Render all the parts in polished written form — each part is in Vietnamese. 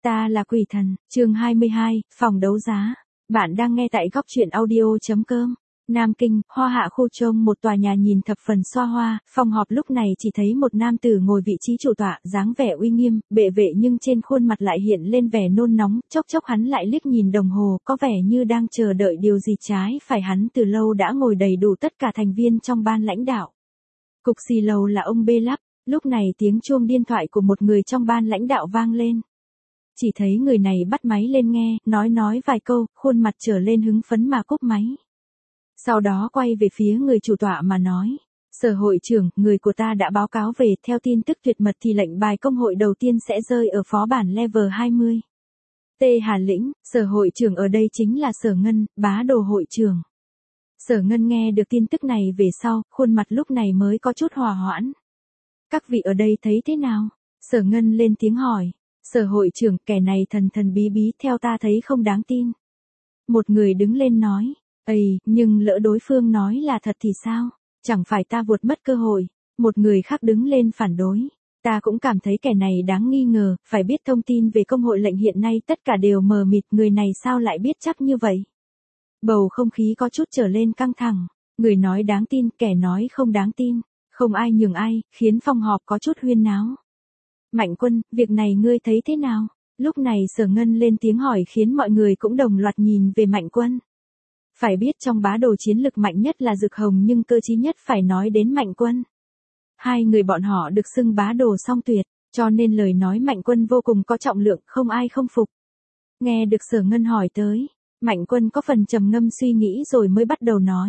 Ta là quỷ thần, chương 22, phòng đấu giá. Bạn đang nghe tại góc truyện audio.com. Nam Kinh, Hoa Hạ khu trông một tòa nhà nhìn thập phần xoa hoa, phòng họp lúc này chỉ thấy một nam tử ngồi vị trí chủ tọa, dáng vẻ uy nghiêm, bệ vệ nhưng trên khuôn mặt lại hiện lên vẻ nôn nóng, chốc chốc hắn lại liếc nhìn đồng hồ, có vẻ như đang chờ đợi điều gì trái phải hắn từ lâu đã ngồi đầy đủ tất cả thành viên trong ban lãnh đạo. Cục xì lầu là ông Bê Lắp, lúc này tiếng chuông điện thoại của một người trong ban lãnh đạo vang lên. Chỉ thấy người này bắt máy lên nghe, nói vài câu, khuôn mặt trở lên hứng phấn mà cúp máy. Sau đó quay về phía người chủ tọa mà nói, Sở hội trưởng, người của ta đã báo cáo về, theo tin tức tuyệt mật thì lệnh bài công hội đầu tiên sẽ rơi ở phó bản level 20. Tê Hà Lĩnh, Sở hội trưởng ở đây chính là Sở Ngân, bá đồ hội trưởng. Sở Ngân nghe được tin tức này về sau, khuôn mặt lúc này mới có chút hòa hoãn. Các vị ở đây thấy thế nào? Sở Ngân lên tiếng hỏi. Sở hội trưởng, kẻ này thần thần bí bí, theo ta thấy không đáng tin. Một người đứng lên nói, nhưng lỡ đối phương nói là thật thì sao? Chẳng phải ta vụt mất cơ hội. Một người khác đứng lên phản đối. Ta cũng cảm thấy kẻ này đáng nghi ngờ, phải biết thông tin về công hội lệnh hiện nay tất cả đều mờ mịt, người này sao lại biết chắc như vậy? Bầu không khí có chút trở lên căng thẳng, người nói đáng tin, kẻ nói không đáng tin, không ai nhường ai, khiến phòng họp có chút huyên náo. Mạnh Quân, việc này ngươi thấy thế nào? Lúc này Sở Ngân lên tiếng hỏi khiến mọi người cũng đồng loạt nhìn về Mạnh Quân. Phải biết trong bá đồ chiến lực mạnh nhất là Dực Hồng nhưng cơ trí nhất phải nói đến Mạnh Quân. Hai người bọn họ được xưng bá đồ song tuyệt, cho nên lời nói Mạnh Quân vô cùng có trọng lượng, không ai không phục. Nghe được Sở Ngân hỏi tới, Mạnh Quân có phần trầm ngâm suy nghĩ rồi mới bắt đầu nói.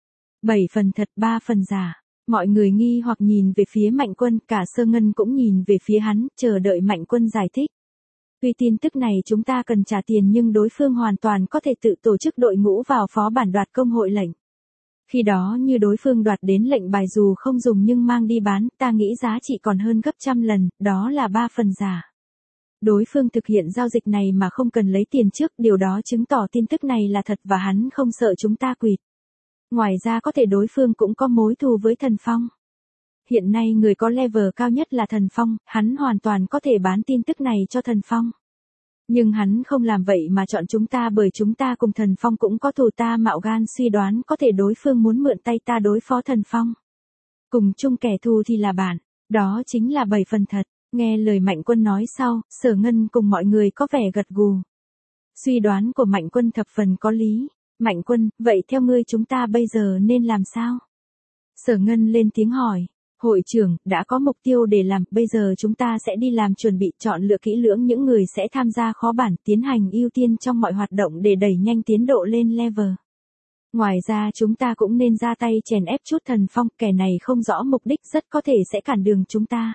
7 phần thật 3 phần giả. Mọi người nghi hoặc nhìn về phía Mạnh Quân, cả Sở Ngân cũng nhìn về phía hắn, chờ đợi Mạnh Quân giải thích. Tuy tin tức này chúng ta cần trả tiền nhưng đối phương hoàn toàn có thể tự tổ chức đội ngũ vào phó bản đoạt công hội lệnh. Khi đó như đối phương đoạt đến lệnh bài dù không dùng nhưng mang đi bán, ta nghĩ giá trị còn hơn gấp trăm lần, đó là 3 phần giả. Đối phương thực hiện giao dịch này mà không cần lấy tiền trước, điều đó chứng tỏ tin tức này là thật và hắn không sợ chúng ta quỵt. Ngoài ra có thể đối phương cũng có mối thù với Thần Phong. Hiện nay người có level cao nhất là Thần Phong, hắn hoàn toàn có thể bán tin tức này cho Thần Phong. Nhưng hắn không làm vậy mà chọn chúng ta bởi chúng ta cùng Thần Phong cũng có thù, ta mạo gan suy đoán có thể đối phương muốn mượn tay ta đối phó Thần Phong. Cùng chung kẻ thù thì là bạn, đó chính là 7 phần thật. Nghe lời Mạnh Quân nói sau, Sở Ngân cùng mọi người có vẻ gật gù. Suy đoán của Mạnh Quân thập phần có lý. Mạnh Quân, vậy theo ngươi chúng ta bây giờ nên làm sao? Sở Ngân lên tiếng hỏi. Hội trưởng, đã có mục tiêu để làm, bây giờ chúng ta sẽ đi làm chuẩn bị, chọn lựa kỹ lưỡng những người sẽ tham gia khó bản, tiến hành ưu tiên trong mọi hoạt động để đẩy nhanh tiến độ lên level. Ngoài ra chúng ta cũng nên ra tay chèn ép chút Thần Phong, kẻ này không rõ mục đích rất có thể sẽ cản đường chúng ta.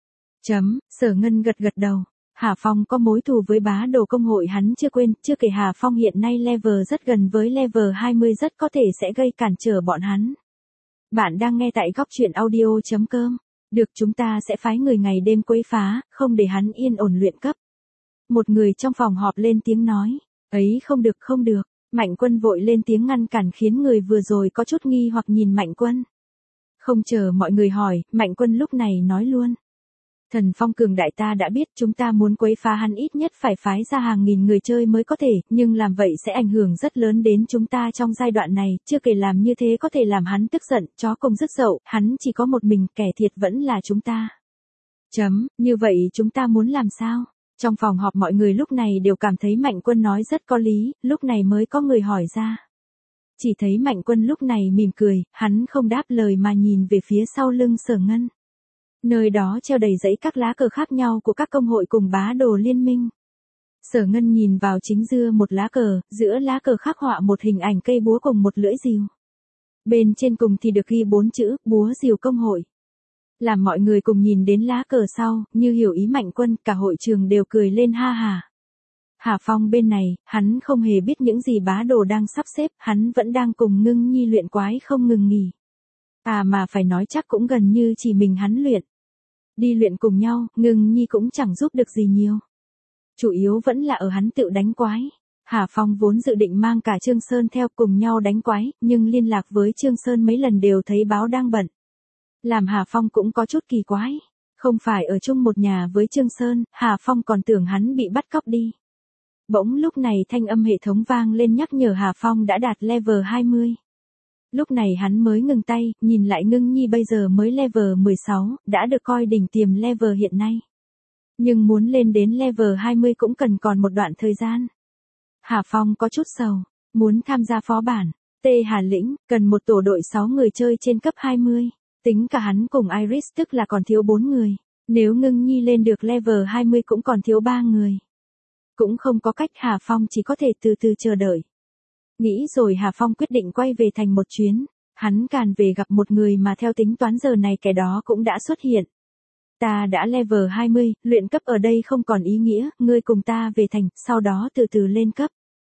Sở Ngân gật đầu. Hà Phong có mối thù với bá đồ công hội hắn chưa quên, chưa kể Hà Phong hiện nay level rất gần với level 20 rất có thể sẽ gây cản trở bọn hắn. Bạn đang nghe tại góc truyện audio.com. Được, chúng ta sẽ phái người ngày đêm quấy phá, không để hắn yên ổn luyện cấp. Một người trong phòng họp lên tiếng nói. Không được. Mạnh Quân vội lên tiếng ngăn cản khiến người vừa rồi có chút nghi hoặc nhìn Mạnh Quân. Không chờ mọi người hỏi, Mạnh Quân lúc này nói luôn. Thần Phong cường đại ta đã biết, chúng ta muốn quấy phá hắn ít nhất phải phái ra hàng nghìn người chơi mới có thể, nhưng làm vậy sẽ ảnh hưởng rất lớn đến chúng ta trong giai đoạn này, chưa kể làm như thế có thể làm hắn tức giận, chó cùng rứt dậu, hắn chỉ có một mình, kẻ thiệt vẫn là chúng ta. Như vậy chúng ta muốn làm sao? Trong phòng họp mọi người lúc này đều cảm thấy Mạnh Quân nói rất có lý, lúc này mới có người hỏi ra. Chỉ thấy Mạnh Quân lúc này mỉm cười, hắn không đáp lời mà nhìn về phía sau lưng Sở Ngân. Nơi đó treo đầy dãy các lá cờ khác nhau của các công hội cùng bá đồ liên minh. Sở Ngân nhìn vào chính giữa một lá cờ, giữa lá cờ khắc họa một hình ảnh cây búa cùng một lưỡi rìu. Bên trên cùng thì được ghi 4 chữ, búa rìu công hội. Làm mọi người cùng nhìn đến lá cờ sau, như hiểu ý Mạnh Quân, cả hội trường đều cười lên ha hà. Hà Phong bên này, hắn không hề biết những gì bá đồ đang sắp xếp, hắn vẫn đang cùng Ngưng Nhi luyện quái không ngừng nghỉ. Mà phải nói chắc cũng gần như chỉ mình hắn luyện. Đi luyện cùng nhau, Ngưng Nhi cũng chẳng giúp được gì nhiều. Chủ yếu vẫn là ở hắn tự đánh quái. Hà Phong vốn dự định mang cả Trương Sơn theo cùng nhau đánh quái, nhưng liên lạc với Trương Sơn mấy lần đều thấy báo đang bận. Làm Hà Phong cũng có chút kỳ quái. Không phải ở chung một nhà với Trương Sơn, Hà Phong còn tưởng hắn bị bắt cóc đi. Bỗng lúc này thanh âm hệ thống vang lên nhắc nhở Hà Phong đã đạt level 20. Lúc này hắn mới ngừng tay, nhìn lại Ngưng Nhi bây giờ mới level 16, đã được coi đỉnh tiềm level hiện nay. Nhưng muốn lên đến level 20 cũng cần còn một đoạn thời gian. Hà Phong có chút sầu, muốn tham gia phó bản, Tê Hà Lĩnh, cần một tổ đội 6 người chơi trên cấp 20. Tính cả hắn cùng Iris tức là còn thiếu 4 người. Nếu Ngưng Nhi lên được level 20 cũng còn thiếu 3 người. Cũng không có cách, Hà Phong chỉ có thể từ từ chờ đợi. Nghĩ rồi Hà Phong quyết định quay về thành một chuyến. Hắn càn về gặp một người mà theo tính toán giờ này kẻ đó cũng đã xuất hiện. Ta đã level 20, luyện cấp ở đây không còn ý nghĩa, ngươi cùng ta về thành, sau đó từ từ lên cấp.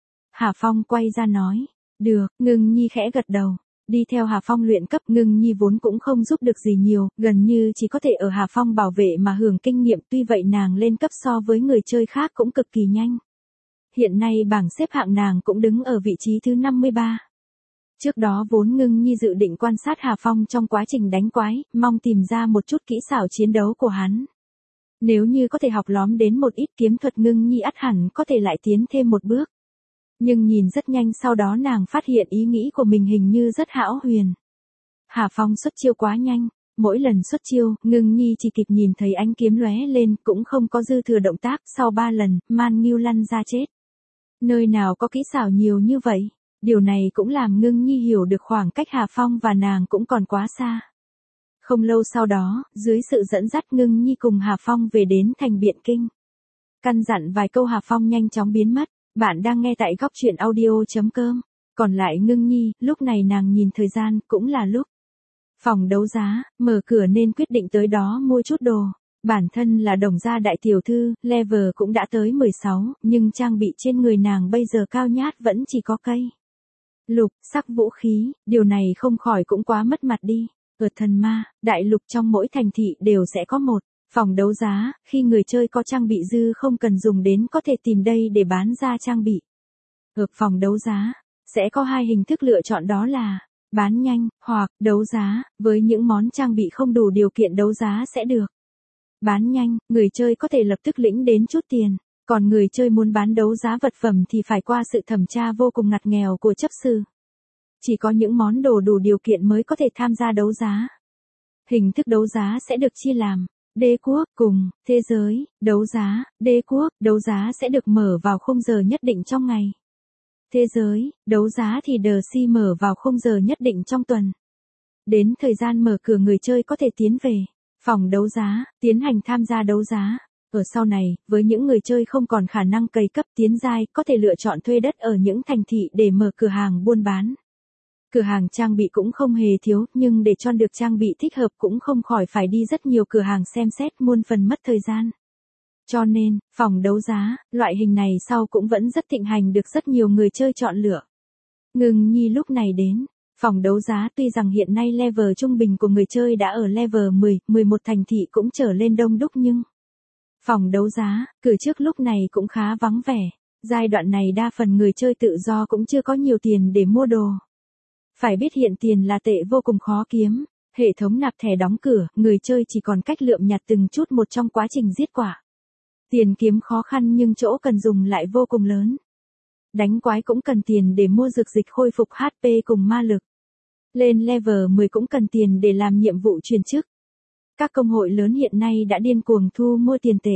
Hà Phong quay ra nói, được, Ngưng Nhi khẽ gật đầu. Đi theo Hà Phong luyện cấp, Ngưng Nhi vốn cũng không giúp được gì nhiều, gần như chỉ có thể ở Hà Phong bảo vệ mà hưởng kinh nghiệm, tuy vậy nàng lên cấp so với người chơi khác cũng cực kỳ nhanh. Hiện nay bảng xếp hạng nàng cũng đứng ở vị trí thứ 53. Trước đó vốn Ngưng Nhi dự định quan sát Hà Phong trong quá trình đánh quái, mong tìm ra một chút kỹ xảo chiến đấu của hắn. Nếu như có thể học lóm đến một ít kiếm thuật, Ngưng Nhi ắt hẳn có thể lại tiến thêm một bước. Nhưng nhìn rất nhanh sau đó nàng phát hiện ý nghĩ của mình hình như rất hão huyền. Hà Phong xuất chiêu quá nhanh, mỗi lần xuất chiêu, Ngưng Nhi chỉ kịp nhìn thấy ánh kiếm lóe lên, cũng không có dư thừa động tác, sau 3 lần, Man Nghiêu lăn ra chết. Nơi nào có kỹ xảo nhiều như vậy? Điều này cũng làm Ngưng Nhi hiểu được khoảng cách Hà Phong và nàng cũng còn quá xa. Không lâu sau đó, dưới sự dẫn dắt Ngưng Nhi cùng Hà Phong về đến thành Biện Kinh. Căn dặn vài câu Hà Phong nhanh chóng biến mất. Bạn đang nghe tại góc truyện audio.com. Còn lại Ngưng Nhi, lúc này nàng nhìn thời gian, cũng là lúc phòng đấu giá, mở cửa nên quyết định tới đó mua chút đồ. Bản thân là Đồng gia đại tiểu thư, level cũng đã tới 16, nhưng trang bị trên người nàng bây giờ cao nhát vẫn chỉ có cây lục, sắc vũ khí, điều này không khỏi cũng quá mất mặt đi. Ở Thần Ma, đại lục trong mỗi thành thị đều sẽ có một phòng đấu giá, khi người chơi có trang bị dư không cần dùng đến có thể tìm đây để bán ra trang bị. Ở phòng đấu giá, sẽ có 2 hình thức lựa chọn, đó là bán nhanh, hoặc đấu giá, với những món trang bị không đủ điều kiện đấu giá sẽ được. Bán nhanh, người chơi có thể lập tức lĩnh đến chút tiền, còn người chơi muốn bán đấu giá vật phẩm thì phải qua sự thẩm tra vô cùng ngặt nghèo của chấp sự. Chỉ có những món đồ đủ điều kiện mới có thể tham gia đấu giá. Hình thức đấu giá sẽ được chia làm đế quốc cùng thế giới. Đấu giá đế quốc, đấu giá sẽ được mở vào khung giờ nhất định trong ngày. Thế giới, đấu giá thì DC mở vào khung giờ nhất định trong tuần. Đến thời gian mở cửa người chơi có thể tiến về phòng đấu giá, tiến hành tham gia đấu giá. Ở sau này, với những người chơi không còn khả năng cày cấp tiến giai, có thể lựa chọn thuê đất ở những thành thị để mở cửa hàng buôn bán. Cửa hàng trang bị cũng không hề thiếu, nhưng để chọn được trang bị thích hợp cũng không khỏi phải đi rất nhiều cửa hàng xem xét, muôn phần mất thời gian. Cho nên, phòng đấu giá, loại hình này sau cũng vẫn rất thịnh hành, được rất nhiều người chơi chọn lựa. Ngưng Nhi lúc này đến phòng đấu giá, tuy rằng hiện nay level trung bình của người chơi đã ở level 10, 11 thành thị cũng trở lên đông đúc, nhưng phòng đấu giá, cửa trước lúc này cũng khá vắng vẻ. Giai đoạn này đa phần người chơi tự do cũng chưa có nhiều tiền để mua đồ. Phải biết hiện tiền là tệ vô cùng khó kiếm. Hệ thống nạp thẻ đóng cửa, người chơi chỉ còn cách lượm nhặt từng chút một trong quá trình giết quả. Tiền kiếm khó khăn nhưng chỗ cần dùng lại vô cùng lớn. Đánh quái cũng cần tiền để mua dược dịch khôi phục HP cùng ma lực. Lên level 10 cũng cần tiền để làm nhiệm vụ chuyển chức. Các công hội lớn hiện nay đã điên cuồng thu mua tiền tệ.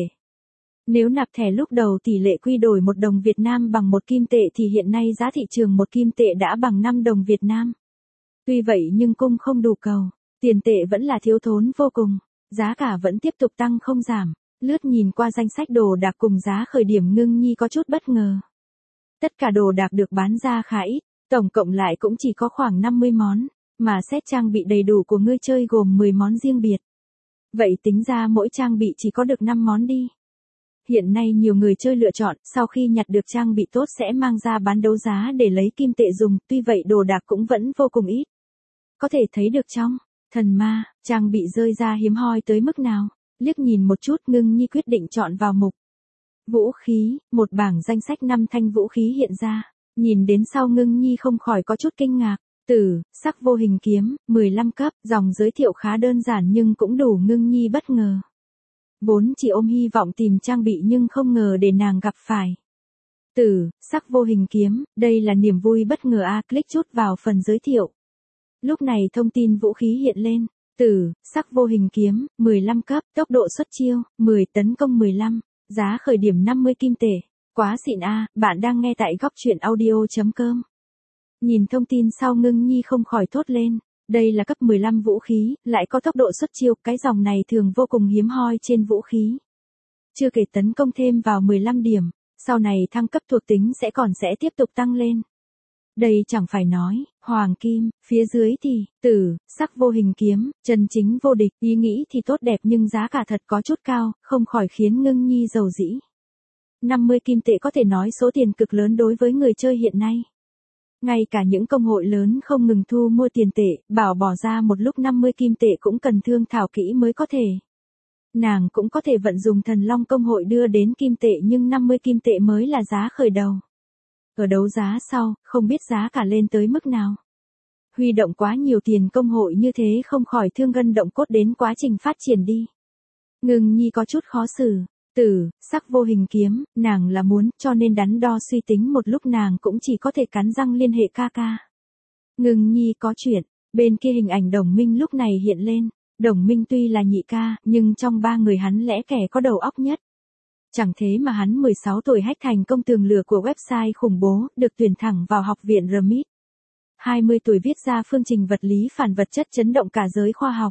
Nếu nạp thẻ lúc đầu tỷ lệ quy đổi 1 đồng Việt Nam bằng 1 kim tệ thì hiện nay giá thị trường 1 kim tệ đã bằng 5 đồng Việt Nam. Tuy vậy nhưng cung không đủ cầu, tiền tệ vẫn là thiếu thốn vô cùng, giá cả vẫn tiếp tục tăng không giảm. Lướt nhìn qua danh sách đồ đạc cùng giá khởi điểm, Ngưng Nhi có chút bất ngờ. Tất cả đồ đạc được bán ra khá ít, tổng cộng lại cũng chỉ có khoảng 50 món, mà set trang bị đầy đủ của người chơi gồm 10 món riêng biệt. Vậy tính ra mỗi trang bị chỉ có được 5 món đi. Hiện nay nhiều người chơi lựa chọn, sau khi nhặt được trang bị tốt sẽ mang ra bán đấu giá để lấy kim tệ dùng, tuy vậy đồ đạc cũng vẫn vô cùng ít. Có thể thấy được trong Thần Ma, trang bị rơi ra hiếm hoi tới mức nào. Liếc nhìn một chút, Ngưng Nhi quyết định chọn vào mục vũ khí, một bảng danh sách 5 thanh vũ khí hiện ra. Nhìn đến sau Ngưng Nhi không khỏi có chút kinh ngạc. Tử, sắc vô hình kiếm, 15 cấp, dòng giới thiệu khá đơn giản nhưng cũng đủ Ngưng Nhi bất ngờ. Vốn chỉ ôm hy vọng tìm trang bị nhưng không ngờ để nàng gặp phải. Tử, sắc vô hình kiếm, đây là niềm vui bất ngờ click chút vào phần giới thiệu. Lúc này thông tin vũ khí hiện lên. Tử, sắc vô hình kiếm, 15 cấp, tốc độ xuất chiêu, 10 tấn công 15, giá khởi điểm 50 kim tệ. Quá xịn bạn đang nghe tại góc truyện audio.com. Nhìn thông tin sau Ngưng Nhi không khỏi thốt lên. Đây là cấp 15 vũ khí, lại có tốc độ xuất chiêu, cái dòng này thường vô cùng hiếm hoi trên vũ khí. Chưa kể tấn công thêm vào 15 điểm, sau này thăng cấp thuộc tính sẽ tiếp tục tăng lên. Đây chẳng phải nói, hoàng kim, phía dưới thì, tử, sắc vô hình kiếm, chân chính vô địch, ý nghĩ thì tốt đẹp nhưng giá cả thật có chút cao, không khỏi khiến Ngưng Nhi giàu dĩ. 50 kim tệ có thể nói số tiền cực lớn đối với người chơi hiện nay. Ngay cả những công hội lớn không ngừng thu mua tiền tệ, bảo bỏ ra một lúc 50 kim tệ cũng cần thương thảo kỹ mới có thể. Nàng cũng có thể vận dụng thần long công hội đưa đến kim tệ nhưng 50 kim tệ mới là giá khởi đầu. Ở đấu giá sau, không biết giá cả lên tới mức nào. Huy động quá nhiều tiền công hội như thế không khỏi thương gân động cốt đến quá trình phát triển đi. Ngưng Nhi có chút khó xử. Tử, sắc vô hình kiếm, nàng là muốn, cho nên đắn đo suy tính một lúc nàng cũng chỉ có thể cắn răng liên hệ ca ca. Ngưng Nhi có chuyện, bên kia hình ảnh Đồng Minh lúc này hiện lên. Đồng Minh tuy là nhị ca, nhưng trong ba người hắn lẽ kẻ có đầu óc nhất. Chẳng thế mà hắn 16 tuổi hack thành công tường lửa của website khủng bố, được tuyển thẳng vào học viện RMIT. 20 tuổi viết ra phương trình vật lý phản vật chất chấn động cả giới khoa học.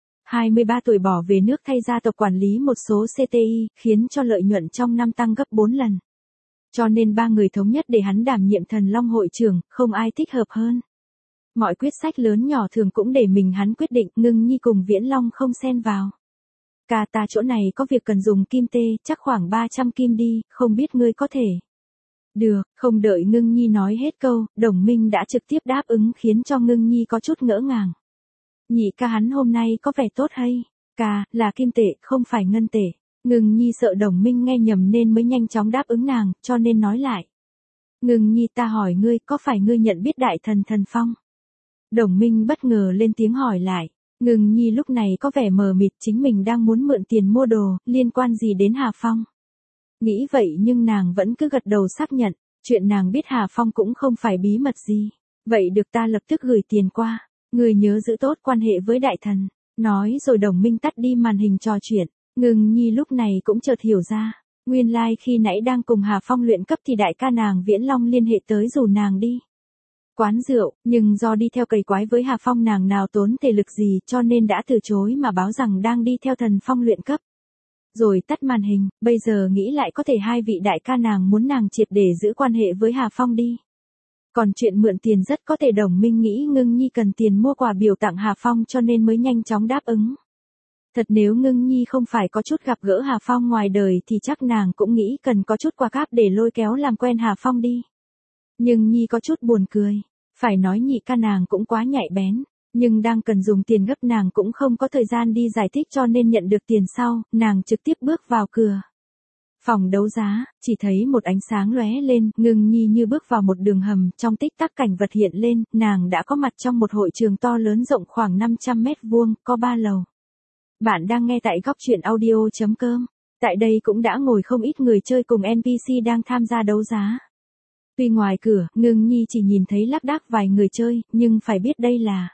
23 tuổi bỏ về nước thay gia tộc quản lý một số CTI, khiến cho lợi nhuận trong năm tăng gấp 4 lần. Cho nên ba người thống nhất để hắn đảm nhiệm thần long hội trưởng, không ai thích hợp hơn. Mọi quyết sách lớn nhỏ thường cũng để mình hắn quyết định, Ngưng Nhi cùng Viễn Long không xen vào. Ca ta chỗ này có việc cần dùng kim tê, chắc khoảng 300 kim đi, không biết ngươi có thể. Được, không đợi Ngưng Nhi nói hết câu, Đồng Minh đã trực tiếp đáp ứng khiến cho Ngưng Nhi có chút ngỡ ngàng. Nhị ca hắn hôm nay có vẻ tốt hay? Ca, là kim tệ, không phải ngân tệ. Ngưng Nhi sợ Đồng Minh nghe nhầm nên mới nhanh chóng đáp ứng nàng, cho nên nói lại. Ngưng Nhi ta hỏi ngươi, có phải ngươi nhận biết đại thần Thần Phong? Đồng Minh bất ngờ lên tiếng hỏi lại. Ngưng Nhi lúc này có vẻ mờ mịt, chính mình đang muốn mượn tiền mua đồ, liên quan gì đến Hà Phong? Nghĩ vậy nhưng nàng vẫn cứ gật đầu xác nhận, chuyện nàng biết Hà Phong cũng không phải bí mật gì. Vậy được ta lập tức gửi tiền qua, người nhớ giữ tốt quan hệ với đại thần. Nói rồi Đồng Minh tắt đi màn hình trò chuyện, Ngưng Nhi lúc này cũng chợt hiểu ra, nguyên lai khi nãy đang cùng Hà Phong luyện cấp thì đại ca nàng Viễn Long liên hệ tới rủ nàng đi quán rượu, nhưng do đi theo cầy quái với Hà Phong nàng nào tốn thể lực gì cho nên đã từ chối mà báo rằng đang đi theo Thần Phong luyện cấp. Rồi tắt màn hình, bây giờ nghĩ lại có thể hai vị đại ca nàng muốn nàng triệt để giữ quan hệ với Hà Phong đi. Còn chuyện mượn tiền rất có thể Đồng Minh nghĩ Ngưng Nhi cần tiền mua quà biểu tặng Hà Phong cho nên mới nhanh chóng đáp ứng. Thật nếu Ngưng Nhi không phải có chút gặp gỡ Hà Phong ngoài đời thì chắc nàng cũng nghĩ cần có chút quà cáp để lôi kéo làm quen Hà Phong đi. Nhưng Nhi có chút buồn cười. Phải nói nhị ca nàng cũng quá nhạy bén, nhưng đang cần dùng tiền gấp nàng cũng không có thời gian đi giải thích cho nên nhận được tiền sau, nàng trực tiếp bước vào cửa. Phòng đấu giá, chỉ thấy một ánh sáng lóe lên, Ngưng Nhi như bước vào một đường hầm, trong tích tắc cảnh vật hiện lên, nàng đã có mặt trong một hội trường to lớn rộng khoảng 500 mét vuông, có 3 lầu. Bạn đang nghe tại góc truyện audio.com. Tại đây cũng đã ngồi không ít người chơi cùng NPC đang tham gia đấu giá. Tuy ngoài cửa, Ngưng Nhi chỉ nhìn thấy lác đác vài người chơi, nhưng phải biết đây là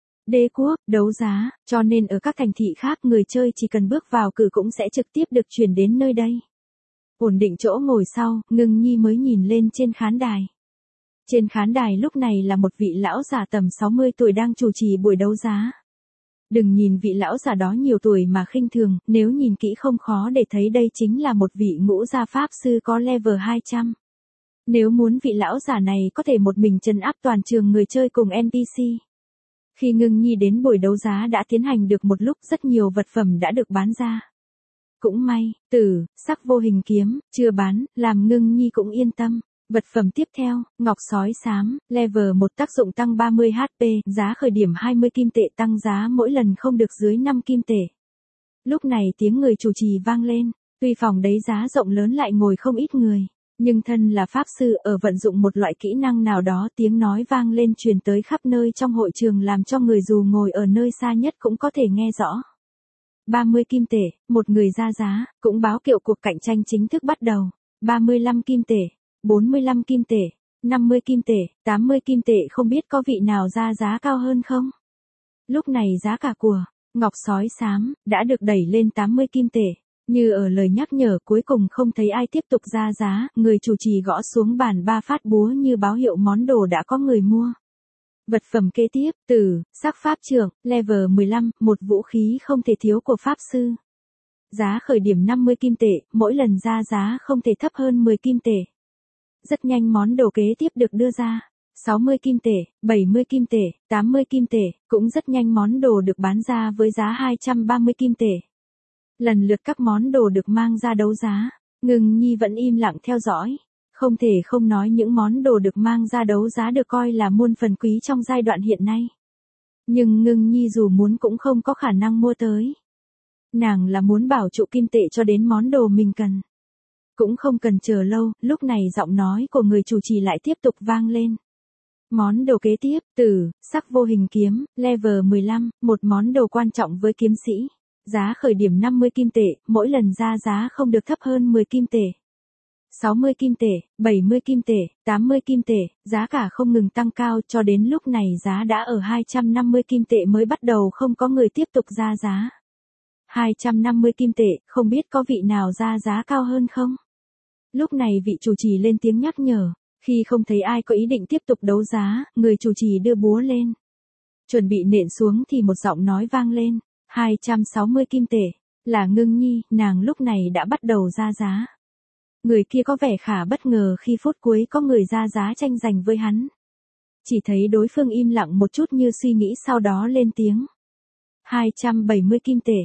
đế quốc, đấu giá, cho nên ở các thành thị khác người chơi chỉ cần bước vào cửa cũng sẽ trực tiếp được chuyển đến nơi đây. Ổn định chỗ ngồi sau, Ngưng Nhi mới nhìn lên trên khán đài. Trên khán đài lúc này là một vị lão già tầm 60 tuổi đang chủ trì buổi đấu giá. Đừng nhìn vị lão già đó nhiều tuổi mà khinh thường, nếu nhìn kỹ không khó để thấy đây chính là một vị ngũ gia pháp sư có level 200. Nếu muốn vị lão giả này có thể một mình trấn áp toàn trường người chơi cùng NPC. Khi Ngưng Nhi đến buổi đấu giá đã tiến hành được một lúc rất nhiều vật phẩm đã được bán ra. Cũng may, tử, sắc vô hình kiếm, chưa bán, làm Ngưng Nhi cũng yên tâm. Vật phẩm tiếp theo, ngọc sói xám, level 1 tác dụng tăng 30 HP, giá khởi điểm 20 kim tệ tăng giá mỗi lần không được dưới 5 kim tệ. Lúc này tiếng người chủ trì vang lên, tuy phòng đấy giá rộng lớn lại ngồi không ít người. Nhưng thân là pháp sư ở vận dụng một loại kỹ năng nào đó tiếng nói vang lên truyền tới khắp nơi trong hội trường làm cho người dù ngồi ở nơi xa nhất cũng có thể nghe rõ. 30 kim tệ, một người ra giá, cũng báo hiệu cuộc cạnh tranh chính thức bắt đầu. 35 kim tệ, 45 kim tệ, 50 kim tệ, 80 kim tệ, không biết có vị nào ra giá cao hơn không? Lúc này giá cả của ngọc sói xám đã được đẩy lên 80 kim tệ. Như ở lời nhắc nhở cuối cùng không thấy ai tiếp tục ra giá, người chủ trì gõ xuống bàn 3 phát búa như báo hiệu món đồ đã có người mua. Vật phẩm kế tiếp, tử, sắc pháp trượng, level 15, một vũ khí không thể thiếu của pháp sư. Giá khởi điểm 50 kim tệ, mỗi lần ra giá không thể thấp hơn 10 kim tệ. Rất nhanh món đồ kế tiếp được đưa ra. 60 kim tệ, 70 kim tệ, 80 kim tệ, cũng rất nhanh món đồ được bán ra với giá 230 kim tệ. Lần lượt các món đồ được mang ra đấu giá, Ngưng Nhi vẫn im lặng theo dõi. Không thể không nói những món đồ được mang ra đấu giá được coi là muôn phần quý trong giai đoạn hiện nay. Nhưng Ngưng Nhi dù muốn cũng không có khả năng mua tới. Nàng là muốn bảo trụ kim tệ cho đến món đồ mình cần. Cũng không cần chờ lâu, lúc này giọng nói của người chủ trì lại tiếp tục vang lên. Món đồ kế tiếp, tử, sắc vô hình kiếm, level 15, một món đồ quan trọng với kiếm sĩ. Giá khởi điểm 50 kim tệ, mỗi lần ra giá không được thấp hơn 10 kim tệ. 60 kim tệ, 70 kim tệ, 80 kim tệ, giá cả không ngừng tăng cao cho đến lúc này giá đã ở 250 kim tệ mới bắt đầu không có người tiếp tục ra giá. 250 kim tệ, không biết có vị nào ra giá cao hơn không? Lúc này vị chủ trì lên tiếng nhắc nhở, khi không thấy ai có ý định tiếp tục đấu giá, người chủ trì đưa búa lên. Chuẩn bị nện xuống thì một giọng nói vang lên, 260 kim tệ, là Ngưng Nhi, nàng lúc này đã bắt đầu ra giá. Người kia có vẻ khá bất ngờ khi phút cuối có người ra giá tranh giành với hắn. Chỉ thấy đối phương im lặng một chút như suy nghĩ sau đó lên tiếng. 270 kim tệ,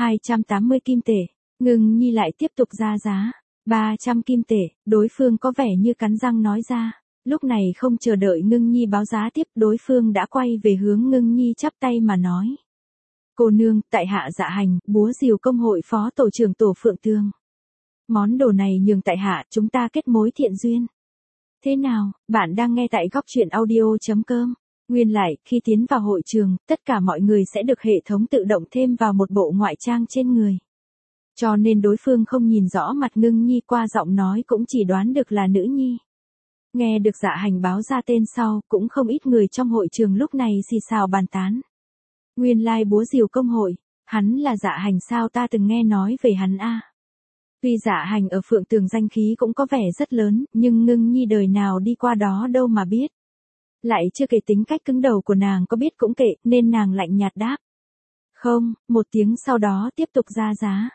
280 kim tệ, Ngưng Nhi lại tiếp tục ra giá. 300 kim tệ, đối phương có vẻ như cắn răng nói ra. Lúc này không chờ đợi Ngưng Nhi báo giá tiếp, đối phương đã quay về hướng Ngưng Nhi chắp tay mà nói. Cô nương, tại hạ Dạ Hành, búa rìu công hội phó tổ trưởng tổ Phượng Tường. Món đồ này nhường tại hạ, chúng ta kết mối thiện duyên. Thế nào, bạn đang nghe tại góc truyện audio.com. Nguyên lại, khi tiến vào hội trường, tất cả mọi người sẽ được hệ thống tự động thêm vào một bộ ngoại trang trên người. Cho nên đối phương không nhìn rõ mặt Ngưng Nhi, qua giọng nói cũng chỉ đoán được là nữ nhi. Nghe được Dạ Hành báo ra tên sau, cũng không ít người trong hội trường lúc này xì xào bàn tán. Nguyên lai búa rìu công hội, hắn là Dạ Hành sao, ta từng nghe nói về hắn a. Tuy Dạ Hành ở Phượng Tường danh khí cũng có vẻ rất lớn, nhưng Ngưng Nhi đời nào đi qua đó đâu mà biết. Lại chưa kể tính cách cứng đầu của nàng có biết cũng kệ, nên nàng lạnh nhạt đáp. Không, một tiếng sau đó tiếp tục ra giá.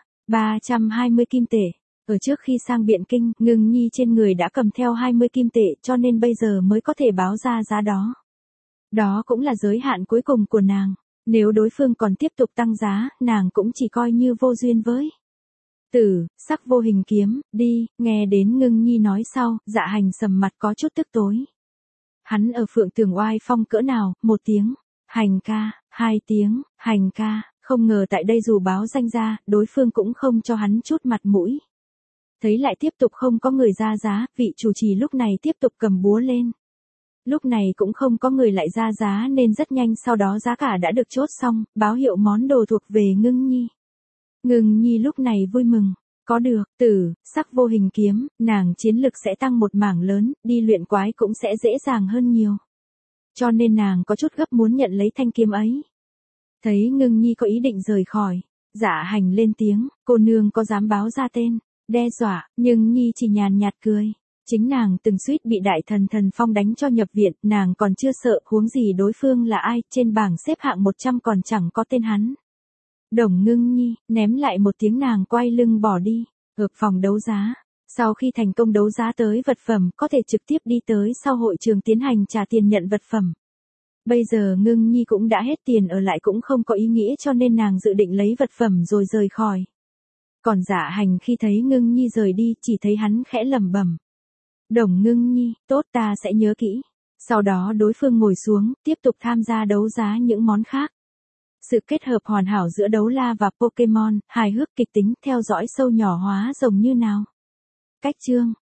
320 kim tệ. Ở trước khi sang Biện Kinh, Ngưng Nhi trên người đã cầm theo 20 kim tệ cho nên bây giờ mới có thể báo ra giá đó. Đó cũng là giới hạn cuối cùng của nàng. Nếu đối phương còn tiếp tục tăng giá, nàng cũng chỉ coi như vô duyên với. Tử, sắc vô hình kiếm, đi, nghe đến Ngưng Nhi nói sau, Dạ Hành sầm mặt có chút tức tối. Hắn ở Phượng Tường oai phong cỡ nào, một tiếng, Hành ca, hai tiếng, Hành ca, không ngờ tại đây dù báo danh ra, đối phương cũng không cho hắn chút mặt mũi. Thấy lại tiếp tục không có người ra giá, vị chủ trì lúc này tiếp tục cầm búa lên. Lúc này cũng không có người lại ra giá nên rất nhanh sau đó giá cả đã được chốt xong, báo hiệu món đồ thuộc về Ngưng Nhi. Ngưng Nhi lúc này vui mừng. Có được, tử, sắc vô hình kiếm, nàng chiến lực sẽ tăng một mảng lớn, đi luyện quái cũng sẽ dễ dàng hơn nhiều. Cho nên nàng có chút gấp muốn nhận lấy thanh kiếm ấy. Thấy Ngưng Nhi có ý định rời khỏi, Dạ Hành lên tiếng, cô nương có dám báo ra tên, đe dọa, nhưng Nhi chỉ nhàn nhạt cười. Chính nàng từng suýt bị đại thần Thần Phong đánh cho nhập viện, nàng còn chưa sợ, huống gì đối phương là ai, trên bảng xếp hạng 100 còn chẳng có tên hắn. Đồng Ngưng Nhi, ném lại một tiếng nàng quay lưng bỏ đi, ở phòng đấu giá. Sau khi thành công đấu giá tới vật phẩm, có thể trực tiếp đi tới sau hội trường tiến hành trả tiền nhận vật phẩm. Bây giờ Ngưng Nhi cũng đã hết tiền ở lại cũng không có ý nghĩa cho nên nàng dự định lấy vật phẩm rồi rời khỏi. Còn Dạ Hành khi thấy Ngưng Nhi rời đi, chỉ thấy hắn khẽ lẩm bẩm. Đồng Ngưng Nhi, tốt ta sẽ nhớ kỹ. Sau đó đối phương ngồi xuống, tiếp tục tham gia đấu giá những món khác. Sự kết hợp hoàn hảo giữa đấu la và Pokemon, hài hước kịch tính, theo dõi sâu nhỏ hóa rồng như nào. Cách chương